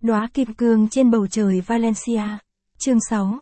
Đóa kim cương trên bầu trời Valencia. Chương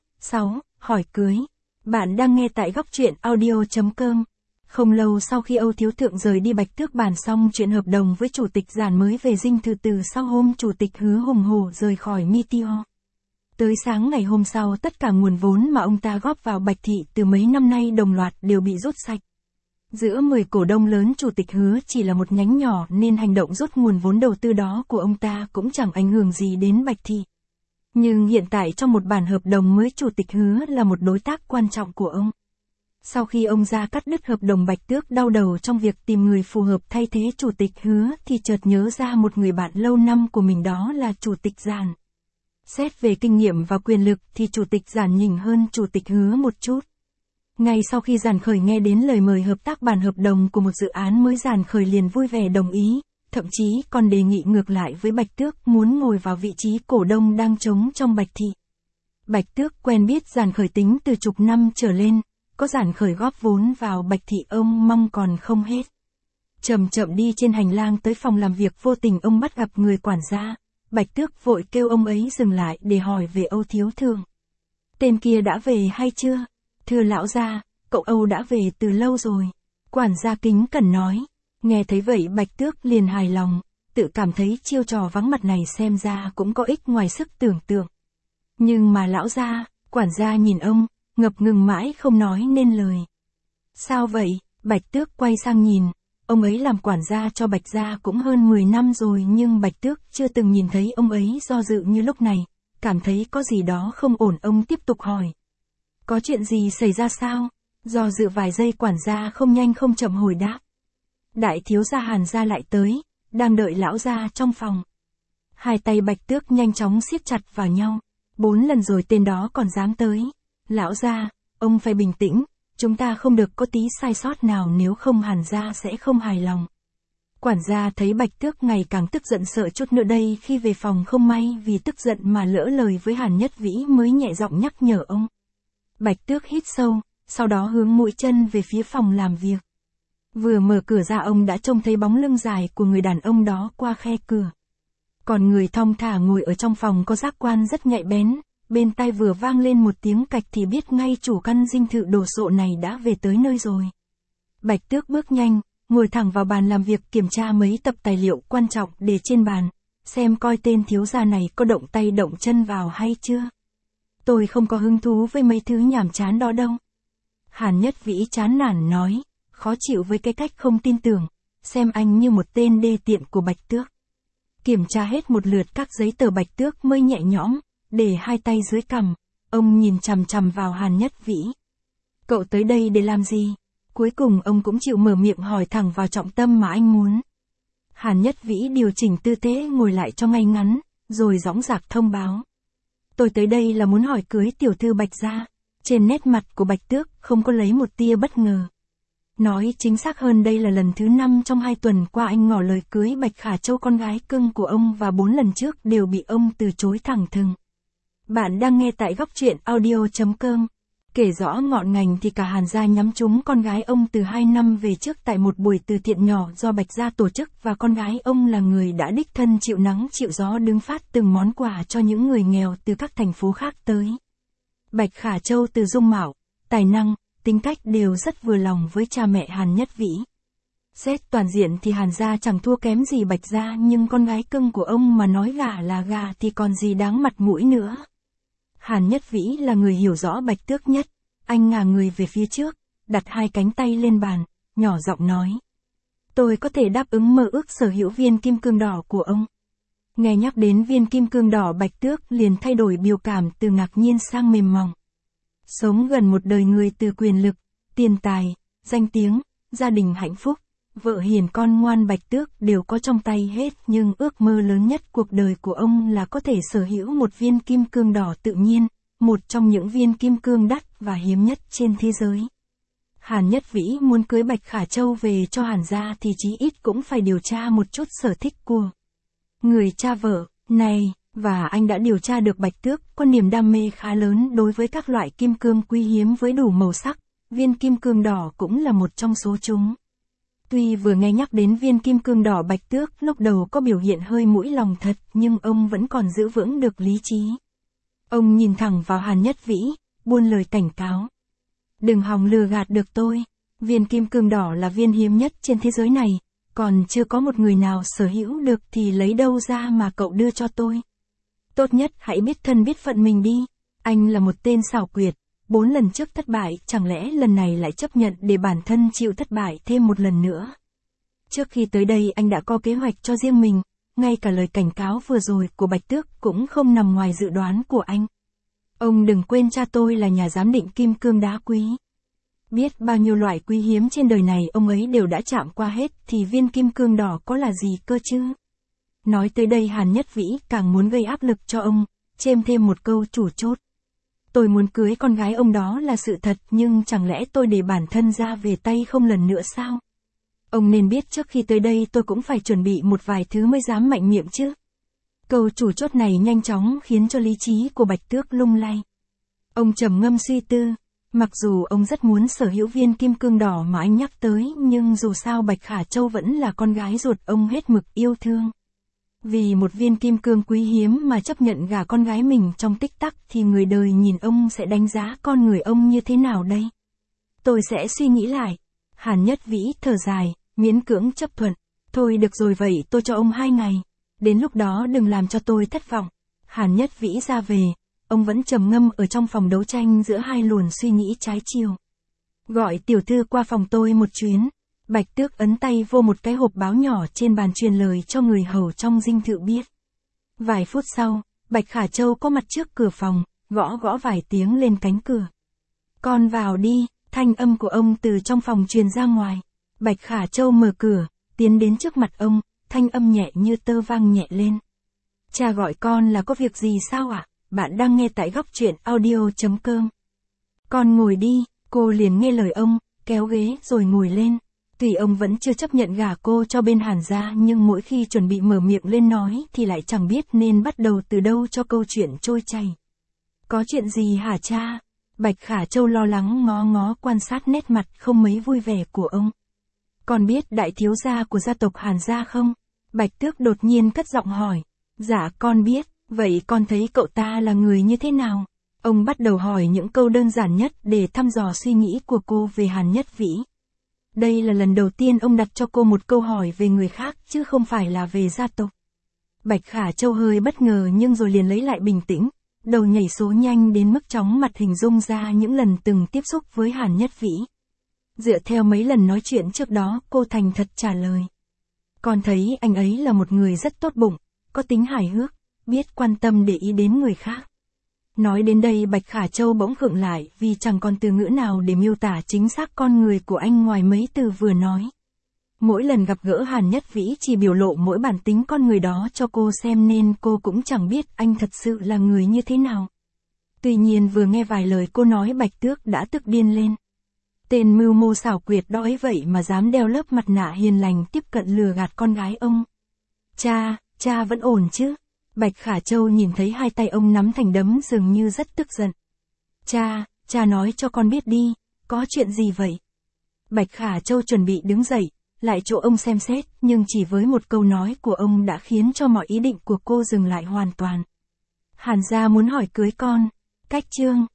6, hỏi cưới. Bạn đang nghe tại góc truyện audio.com. Không lâu sau khi Âu Thiếu Thượng rời đi, Bạch Tước bàn xong chuyện hợp đồng với chủ tịch Giản mới về dinh thự từ sau hôm chủ tịch hứa hùng hổ rời khỏi Meteor. Tới sáng ngày hôm sau, tất cả nguồn vốn mà ông ta góp vào Bạch Thị từ mấy năm nay đồng loạt đều bị rút sạch. Giữa 10 cổ đông lớn, chủ tịch hứa chỉ là một nhánh nhỏ nên hành động rút nguồn vốn đầu tư đó của ông ta cũng chẳng ảnh hưởng gì đến Bạch Thị. Nhưng hiện tại trong một bản hợp đồng mới, chủ tịch hứa là một đối tác quan trọng của ông. Sau khi ông ra cắt đứt hợp đồng, Bạch Tước đau đầu trong việc tìm người phù hợp thay thế chủ tịch hứa thì chợt nhớ ra một người bạn lâu năm của mình, đó là chủ tịch Giản. Xét về kinh nghiệm và quyền lực thì chủ tịch Giản nhỉnh hơn chủ tịch hứa một chút. Ngay sau khi Giản Khởi nghe đến lời mời hợp tác bản hợp đồng của một dự án mới, Giản Khởi liền vui vẻ đồng ý, thậm chí còn đề nghị ngược lại với Bạch Tước muốn ngồi vào vị trí cổ đông đang trống trong Bạch Thị. Bạch Tước quen biết Giản Khởi tính từ chục năm trở lên, có Giản Khởi góp vốn vào Bạch Thị ông mong còn không hết. Chậm chậm đi trên hành lang tới phòng làm việc, vô tình ông bắt gặp người quản gia. Bạch Tước vội kêu ông ấy dừng lại để hỏi về Âu Thiếu Thượng. Tên kia đã về hay chưa? Thưa lão gia, cậu Âu đã về từ lâu rồi. Quản gia kính cẩn nói. Nghe thấy vậy, Bạch Tước liền hài lòng, tự cảm thấy chiêu trò vắng mặt này xem ra cũng có ích ngoài sức tưởng tượng. Nhưng mà lão gia, quản gia nhìn ông, ngập ngừng mãi không nói nên lời. Sao vậy? Bạch Tước quay sang nhìn. Ông ấy làm quản gia cho Bạch gia cũng hơn 10 năm rồi, nhưng Bạch Tước chưa từng nhìn thấy ông ấy do dự như lúc này, cảm thấy có gì đó không ổn. Ông tiếp tục hỏi. Có chuyện gì xảy ra sao? Do dự vài giây, quản gia không nhanh không chậm hồi đáp. Đại thiếu gia Hàn gia lại tới, đang đợi lão gia trong phòng. Hai tay Bạch Tước nhanh chóng siết chặt vào nhau. 4 lần rồi tên đó còn dám tới. Lão gia, ông phải bình tĩnh, chúng ta không được có tí sai sót nào, nếu không Hàn gia sẽ không hài lòng. Quản gia thấy Bạch Tước ngày càng tức giận, sợ chút nữa đây khi về phòng không may vì tức giận mà lỡ lời với Hàn Nhất Vĩ, mới nhẹ giọng nhắc nhở ông. Bạch Tước hít sâu, sau đó hướng mũi chân về phía phòng làm việc. Vừa mở cửa ra, ông đã trông thấy bóng lưng dài của người đàn ông đó qua khe cửa. Còn người thong thả ngồi ở trong phòng có giác quan rất nhạy bén, bên tai vừa vang lên một tiếng cạch thì biết ngay chủ căn dinh thự đồ sộ này đã về tới nơi rồi. Bạch Tước bước nhanh, ngồi thẳng vào bàn làm việc, kiểm tra mấy tập tài liệu quan trọng để trên bàn, xem coi tên thiếu gia này có động tay động chân vào hay chưa. Tôi không có hứng thú với mấy thứ nhàm chán đó đâu. Hàn Nhất Vĩ chán nản nói, khó chịu với cái cách không tin tưởng, xem anh như một tên đê tiện của Bạch Tước. Kiểm tra hết một lượt các giấy tờ, Bạch Tước mới nhẹ nhõm, để hai tay dưới cằm, ông nhìn chằm chằm vào Hàn Nhất Vĩ. Cậu tới đây để làm gì? Cuối cùng ông cũng chịu mở miệng hỏi thẳng vào trọng tâm mà anh muốn. Hàn Nhất Vĩ điều chỉnh tư thế ngồi lại cho ngay ngắn, rồi dõng dạc thông báo. Tôi tới đây là muốn hỏi cưới tiểu thư Bạch gia. Trên nét mặt của Bạch Tước không có lấy một tia bất ngờ. Nói chính xác hơn, đây là lần thứ 5 trong 2 tuần qua anh ngỏ lời cưới Bạch Khả Châu, con gái cưng của ông, và 4 lần trước đều bị ông từ chối thẳng thừng. Bạn đang nghe tại góc truyện audio.com. Kể rõ ngọn ngành thì cả Hàn gia nhắm trúng con gái ông từ 2 năm về trước tại một buổi từ thiện nhỏ do Bạch gia tổ chức, và con gái ông là người đã đích thân chịu nắng chịu gió đứng phát từng món quà cho những người nghèo từ các thành phố khác tới. Bạch Khả Châu từ dung mạo, tài năng, tính cách đều rất vừa lòng với cha mẹ Hàn Nhất Vĩ. Xét toàn diện thì Hàn gia chẳng thua kém gì Bạch gia, nhưng con gái cưng của ông mà nói gả là gả thì còn gì đáng mặt mũi nữa. Hàn Nhất Vĩ là người hiểu rõ Bạch Tước nhất, anh ngả người về phía trước, đặt hai cánh tay lên bàn, nhỏ giọng nói. Tôi có thể đáp ứng mơ ước sở hữu viên kim cương đỏ của ông. Nghe nhắc đến viên kim cương đỏ, Bạch Tước liền thay đổi biểu cảm từ ngạc nhiên sang mềm mỏng. Sống gần một đời người từ quyền lực, tiền tài, danh tiếng, gia đình hạnh phúc, vợ hiền con ngoan, Bạch Tước đều có trong tay hết, nhưng ước mơ lớn nhất cuộc đời của ông là có thể sở hữu một viên kim cương đỏ tự nhiên, một trong những viên kim cương đắt và hiếm nhất trên thế giới. Hàn Nhất Vĩ muốn cưới Bạch Khả Châu về cho Hàn gia thì chí ít cũng phải điều tra một chút sở thích của người cha vợ này, và anh đã điều tra được Bạch Tước có niềm đam mê khá lớn đối với các loại kim cương quý hiếm với đủ màu sắc, viên kim cương đỏ cũng là một trong số chúng. Tuy vừa nghe nhắc đến viên kim cương đỏ Bạch Tước lúc đầu có biểu hiện hơi mũi lòng thật, nhưng ông vẫn còn giữ vững được lý trí. Ông nhìn thẳng vào Hàn Nhất Vĩ, buôn lời cảnh cáo. Đừng hòng lừa gạt được tôi, viên kim cương đỏ là viên hiếm nhất trên thế giới này, còn chưa có một người nào sở hữu được thì lấy đâu ra mà cậu đưa cho tôi. Tốt nhất hãy biết thân biết phận mình đi, anh là một tên xảo quyệt, 4 lần trước thất bại, chẳng lẽ lần này lại chấp nhận để bản thân chịu thất bại thêm một lần nữa. Trước khi tới đây anh đã có kế hoạch cho riêng mình, ngay cả lời cảnh cáo vừa rồi của Bạch Tước cũng không nằm ngoài dự đoán của anh. Ông đừng quên cha tôi là nhà giám định kim cương đá quý. Biết bao nhiêu loại quý hiếm trên đời này ông ấy đều đã chạm qua hết, thì viên kim cương đỏ có là gì cơ chứ? Nói tới đây Hàn Nhất Vĩ càng muốn gây áp lực cho ông, chêm thêm một câu chủ chốt. Tôi muốn cưới con gái ông đó là sự thật, nhưng chẳng lẽ tôi để bản thân ra về tay không lần nữa sao? Ông nên biết trước khi tới đây tôi cũng phải chuẩn bị một vài thứ mới dám mạnh miệng chứ. Câu chủ chốt này nhanh chóng khiến cho lý trí của Bạch Tước lung lay. Ông trầm ngâm suy tư, mặc dù ông rất muốn sở hữu viên kim cương đỏ mà anh nhắc tới, nhưng dù sao Bạch Khả Châu vẫn là con gái ruột ông hết mực yêu thương. Vì một viên kim cương quý hiếm mà chấp nhận gả con gái mình trong tích tắc thì người đời nhìn ông sẽ đánh giá con người ông như thế nào đây? Tôi sẽ suy nghĩ lại. Hàn Nhất Vĩ thở dài, miễn cưỡng chấp thuận. Thôi được rồi, vậy tôi cho ông 2 ngày. Đến lúc đó đừng làm cho tôi thất vọng. Hàn Nhất Vĩ ra về, ông vẫn trầm ngâm ở trong phòng đấu tranh giữa hai luồng suy nghĩ trái chiều. Gọi tiểu thư qua phòng tôi một chuyến. Bạch Tước ấn tay vô một cái hộp báo nhỏ trên bàn, truyền lời cho người hầu trong dinh thự biết. Vài phút sau, Bạch Khả Châu có mặt trước cửa phòng, gõ gõ vài tiếng lên cánh cửa. Con vào đi, thanh âm của ông từ trong phòng truyền ra ngoài. Bạch Khả Châu mở cửa, tiến đến trước mặt ông, thanh âm nhẹ như tơ vang nhẹ lên. Cha gọi con là có việc gì sao ạ? Bạn đang nghe tại Góc Truyện Audio.com. Con ngồi đi, cô liền nghe lời ông, kéo ghế rồi ngồi lên. Tuy ông vẫn chưa chấp nhận gả cô cho bên Hàn gia, nhưng mỗi khi chuẩn bị mở miệng lên nói thì lại chẳng biết nên bắt đầu từ đâu cho câu chuyện trôi chảy. Có chuyện gì hả cha? Bạch Khả Châu lo lắng ngó ngó quan sát nét mặt không mấy vui vẻ của ông. Con biết đại thiếu gia của gia tộc Hàn gia không? Bạch Tước đột nhiên cất giọng hỏi. Dạ con biết, vậy con thấy cậu ta là người như thế nào? Ông bắt đầu hỏi những câu đơn giản nhất để thăm dò suy nghĩ của cô về Hàn Nhất Vĩ. Đây là lần đầu tiên ông đặt cho cô một câu hỏi về người khác chứ không phải là về gia tộc. Bạch Khả Châu hơi bất ngờ nhưng rồi liền lấy lại bình tĩnh, đầu nhảy số nhanh đến mức chóng mặt hình dung ra những lần từng tiếp xúc với Hàn Nhất Vĩ. Dựa theo mấy lần nói chuyện trước đó, cô thành thật trả lời. Con thấy anh ấy là một người rất tốt bụng, có tính hài hước, biết quan tâm để ý đến người khác. Nói đến đây Bạch Khả Châu bỗng khựng lại vì chẳng còn từ ngữ nào để miêu tả chính xác con người của anh ngoài mấy từ vừa nói. Mỗi lần gặp gỡ Hàn Nhất Vĩ chỉ biểu lộ mỗi bản tính con người đó cho cô xem nên cô cũng chẳng biết anh thật sự là người như thế nào. Tuy nhiên vừa nghe vài lời cô nói Bạch Tước đã tức điên lên. Tên mưu mô xảo quyệt đó ấy vậy mà dám đeo lớp mặt nạ hiền lành tiếp cận lừa gạt con gái ông. Cha vẫn ổn chứ? Bạch Khả Châu nhìn thấy hai tay ông nắm thành đấm dường như rất tức giận. Cha nói cho con biết đi, có chuyện gì vậy? Bạch Khả Châu chuẩn bị đứng dậy, lại chỗ ông xem xét, nhưng chỉ với một câu nói của ông đã khiến cho mọi ý định của cô dừng lại hoàn toàn. Hàn gia muốn hỏi cưới con. Cách chương